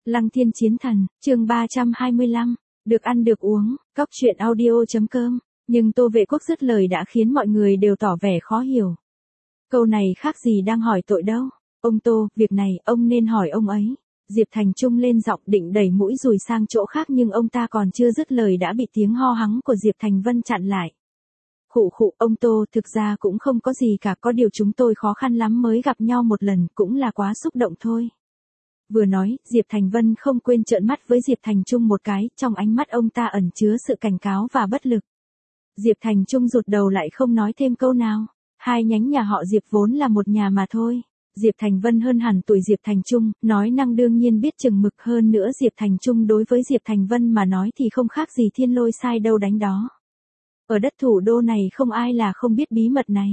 Lăng Thiên Chiến Thần, chương 325, được ăn được uống, cóc truyện audio.com, nhưng Tô Vệ Quốc dứt lời đã khiến mọi người đều tỏ vẻ khó hiểu. Câu này khác gì đang hỏi tội đâu. Ông Tô, việc này, ông nên hỏi ông ấy. Diệp Thành Trung lên giọng định đẩy mũi dùi sang chỗ khác nhưng ông ta còn chưa dứt lời đã bị tiếng ho hắng của Diệp Thành Vân chặn lại. Khụ khụ, ông Tô, thực ra cũng không có gì cả, có điều chúng tôi khó khăn lắm mới gặp nhau một lần, cũng là quá xúc động thôi. Vừa nói, Diệp Thành Vân không quên trợn mắt với Diệp Thành Trung một cái, trong ánh mắt ông ta ẩn chứa sự cảnh cáo và bất lực. Diệp Thành Trung rụt đầu lại không nói thêm câu nào. Hai nhánh nhà họ Diệp vốn là một nhà mà thôi. Diệp Thành Vân hơn hẳn tuổi Diệp Thành Trung, nói năng đương nhiên biết chừng mực, hơn nữa Diệp Thành Trung đối với Diệp Thành Vân mà nói thì không khác gì thiên lôi sai đâu đánh đó. Ở đất thủ đô này không ai là không biết bí mật này.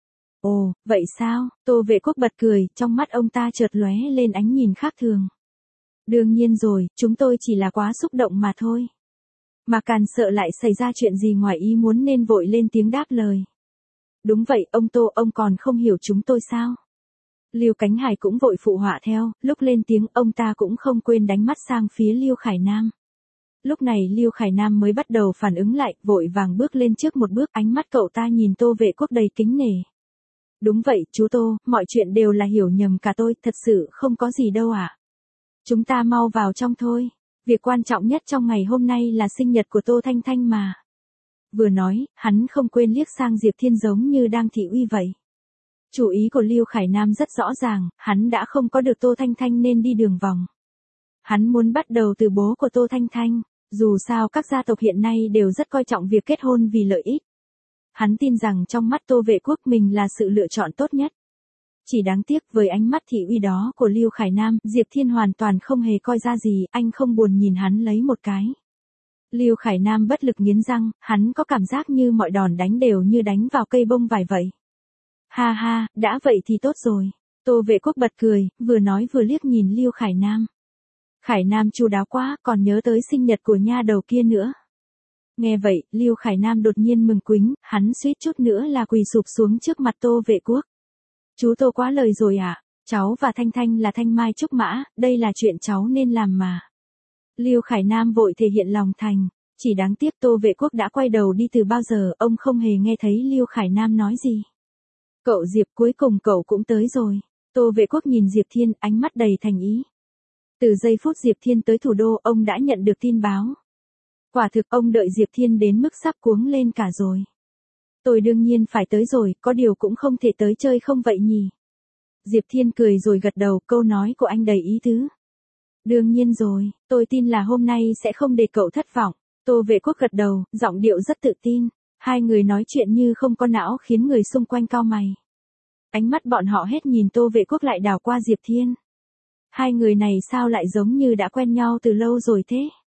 Ồ, vậy sao? Tô Vệ Quốc bật cười, trong mắt ông ta chợt lóe lên ánh nhìn khác thường. Đương nhiên rồi, chúng tôi chỉ là quá xúc động mà thôi. Mà Càn sợ lại xảy ra chuyện gì ngoài ý muốn nên vội lên tiếng đáp lời. Đúng vậy, ông Tô, ông còn không hiểu chúng tôi sao? Lưu Cánh Hải cũng vội phụ họa theo, lúc lên tiếng ông ta cũng không quên đánh mắt sang phía Lưu Khải Nam. Lúc này Lưu Khải Nam mới bắt đầu phản ứng lại, vội vàng bước lên trước một bước, ánh mắt cậu ta nhìn Tô Vệ Quốc đầy kính nể. Đúng vậy, chú Tô, mọi chuyện đều là hiểu nhầm cả tôi, thật sự không có gì đâu ạ. Chúng ta mau vào trong thôi. Việc quan trọng nhất trong ngày hôm nay là sinh nhật của Tô Thanh Thanh mà. Vừa nói, hắn không quên liếc sang Diệp Thiên giống như đang thị uy vậy. Chủ ý của Lưu Khải Nam rất rõ ràng, hắn đã không có được Tô Thanh Thanh nên đi đường vòng. Hắn muốn bắt đầu từ bố của Tô Thanh Thanh, dù sao các gia tộc hiện nay đều rất coi trọng việc kết hôn vì lợi ích. Hắn tin rằng trong mắt Tô Vệ Quốc mình là sự lựa chọn tốt nhất. Chỉ đáng tiếc với ánh mắt thị uy đó của Lưu Khải Nam, Diệp Thiên hoàn toàn không hề coi ra gì, anh không buồn nhìn hắn lấy một cái. Lưu Khải Nam bất lực nghiến răng, hắn có cảm giác như mọi đòn đánh đều như đánh vào cây bông vải vậy. Ha ha, đã vậy thì tốt rồi. Tô Vệ Quốc bật cười, vừa nói vừa liếc nhìn Lưu Khải Nam. Khải Nam chu đáo quá, còn nhớ tới sinh nhật của nha đầu kia nữa. Nghe vậy, Lưu Khải Nam đột nhiên mừng quính, hắn suýt chút nữa là quỳ sụp xuống trước mặt Tô Vệ Quốc. Chú Tô quá lời rồi ạ, cháu và Thanh Thanh là thanh mai trúc mã, đây là chuyện cháu nên làm mà. Lưu Khải Nam vội thể hiện lòng thành, chỉ đáng tiếc Tô Vệ Quốc đã quay đầu đi từ bao giờ, ông không hề nghe thấy Lưu Khải Nam nói gì. Cậu Diệp, cuối cùng cậu cũng tới rồi. Tô Vệ Quốc nhìn Diệp Thiên, ánh mắt đầy thành ý. Từ giây phút Diệp Thiên tới thủ đô, ông đã nhận được tin báo. Quả thực ông đợi Diệp Thiên đến mức sắp cuống lên cả rồi. Tôi đương nhiên phải tới rồi, có điều cũng không thể tới chơi không vậy nhỉ. Diệp Thiên cười rồi gật đầu, câu nói của anh đầy ý tứ. Đương nhiên rồi, tôi tin là hôm nay sẽ không để cậu thất vọng. Tô Vệ Quốc gật đầu, giọng điệu rất tự tin. Hai người nói chuyện như không có não khiến người xung quanh cau mày. Ánh mắt bọn họ hết nhìn Tô Vệ Quốc lại đảo qua Diệp Thiên. Hai người này sao lại giống như đã quen nhau từ lâu rồi thế?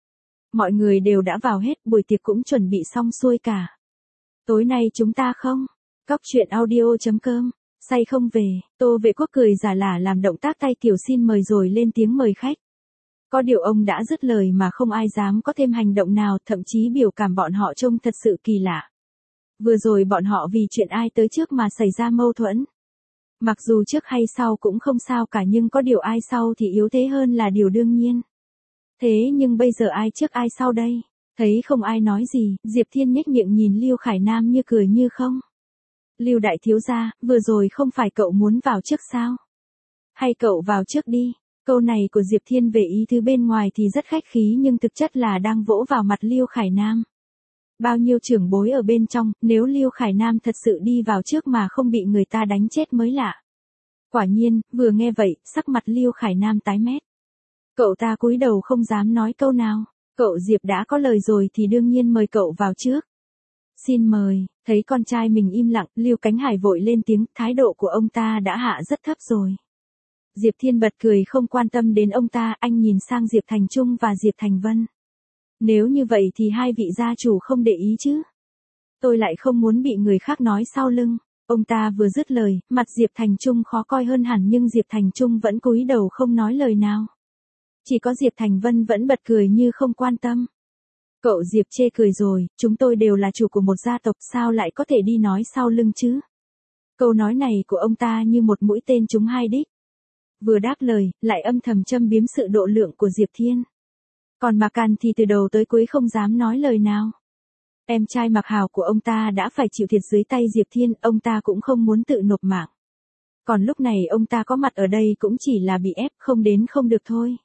Mọi người đều đã vào hết, buổi tiệc cũng chuẩn bị xong xuôi cả. Tối nay chúng ta không? Cóc truyện audio.com, say không về, Tô Vệ Quốc cười giả lả làm động tác tay kiểu xin mời rồi lên tiếng mời khách. Có điều ông đã dứt lời mà không ai dám có thêm hành động nào, thậm chí biểu cảm bọn họ trông thật sự kỳ lạ. Vừa rồi bọn họ vì chuyện ai tới trước mà xảy ra mâu thuẫn. Mặc dù trước hay sau cũng không sao cả, nhưng có điều ai sau thì yếu thế hơn là điều đương nhiên. Thế nhưng bây giờ ai trước ai sau đây? Thấy không ai nói gì, Diệp Thiên nhếch miệng nhìn Lưu Khải Nam như cười như không. Lưu đại thiếu gia, vừa rồi không phải cậu muốn vào trước sao? Hay cậu vào trước đi? Câu này của Diệp Thiên về ý thứ bên ngoài thì rất khách khí nhưng thực chất là đang vỗ vào mặt Lưu Khải Nam. Bao nhiêu trưởng bối ở bên trong, nếu Lưu Khải Nam thật sự đi vào trước mà không bị người ta đánh chết mới lạ. Quả nhiên, vừa nghe vậy, sắc mặt Lưu Khải Nam tái mét. Cậu ta cúi đầu không dám nói câu nào. Cậu Diệp đã có lời rồi thì đương nhiên mời cậu vào trước. Xin mời, thấy con trai mình im lặng, Lưu Cánh Hải vội lên tiếng, thái độ của ông ta đã hạ rất thấp rồi. Diệp Thiên bật cười không quan tâm đến ông ta, anh nhìn sang Diệp Thành Trung và Diệp Thành Vân. Nếu như vậy thì hai vị gia chủ không để ý chứ? Tôi lại không muốn bị người khác nói sau lưng. Ông ta vừa dứt lời, mặt Diệp Thành Trung khó coi hơn hẳn nhưng Diệp Thành Trung vẫn cúi đầu không nói lời nào. Chỉ có Diệp Thành Vân vẫn bật cười như không quan tâm. Cậu Diệp chê cười rồi, chúng tôi đều là chủ của một gia tộc, sao lại có thể đi nói sau lưng chứ? Câu nói này của ông ta như một mũi tên trúng hai đích. Vừa đáp lời, lại âm thầm châm biếm sự độ lượng của Diệp Thiên. Còn Mạc Càn thì từ đầu tới cuối không dám nói lời nào. Em trai Mạc Hào của ông ta đã phải chịu thiệt dưới tay Diệp Thiên, ông ta cũng không muốn tự nộp mạng. Còn lúc này ông ta có mặt ở đây cũng chỉ là bị ép, không đến không được thôi.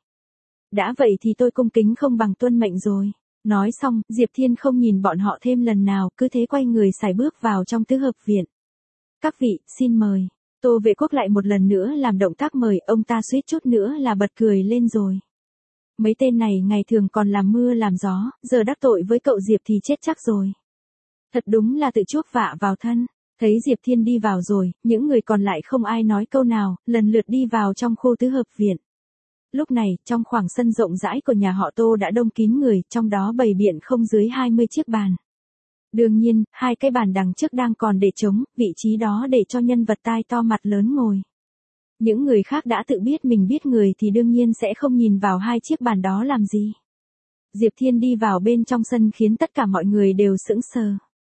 Đã vậy thì tôi cung kính không bằng tuân mệnh rồi. Nói xong, Diệp Thiên không nhìn bọn họ thêm lần nào, cứ thế quay người sải bước vào trong tứ hợp viện. Các vị, xin mời. Tô Vệ Quốc lại một lần nữa làm động tác mời, ông ta suýt chút nữa là bật cười lên rồi. Mấy tên này ngày thường còn làm mưa làm gió, giờ đắc tội với cậu Diệp thì chết chắc rồi. Thật đúng là tự chuốc vạ vào thân. Thấy Diệp Thiên đi vào rồi, những người còn lại không ai nói câu nào, lần lượt đi vào trong khu tứ hợp viện. Lúc này, trong khoảng sân rộng rãi của nhà họ Tô đã đông kín người, trong đó bày biện không dưới 20 chiếc bàn. Đương nhiên, 2 cái bàn đằng trước đang còn để trống, vị trí đó để cho nhân vật tai to mặt lớn ngồi. Những người khác đã tự biết mình biết người thì đương nhiên sẽ không nhìn vào 2 chiếc bàn đó làm gì. Diệp Thiên đi vào bên trong sân khiến tất cả mọi người đều sững sờ.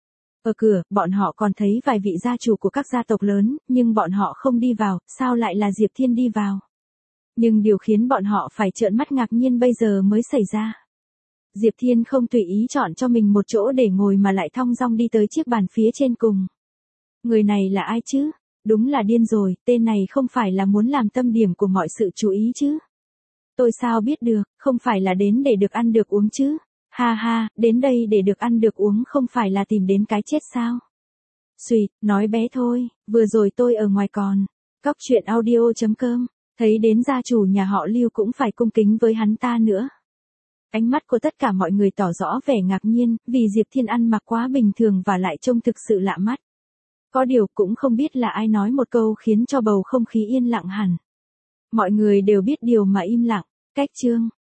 Ở cửa, bọn họ còn thấy vài vị gia chủ của các gia tộc lớn, nhưng bọn họ không đi vào, sao lại là Diệp Thiên đi vào? Nhưng điều khiến bọn họ phải trợn mắt ngạc nhiên bây giờ mới xảy ra. Diệp Thiên không tùy ý chọn cho mình một chỗ để ngồi mà lại thong dong đi tới chiếc bàn phía trên cùng. Người này là ai chứ? Đúng là điên rồi, tên này không phải là muốn làm tâm điểm của mọi sự chú ý chứ? Tôi sao biết được, không phải là đến để được ăn được uống chứ? Ha ha, đến đây để được ăn được uống không phải là tìm đến cái chết sao? Xùi, nói bé thôi, vừa rồi tôi ở ngoài còn. Cóc truyện audio.com, thấy đến gia chủ nhà họ Lưu cũng phải cung kính với hắn ta nữa. Ánh mắt của tất cả mọi người tỏ rõ vẻ ngạc nhiên, vì Diệp Thiên ăn mặc quá bình thường và lại trông thực sự lạ mắt. Có điều cũng không biết là ai nói một câu khiến cho bầu không khí yên lặng hẳn. Mọi người đều biết điều mà im lặng. Cách chương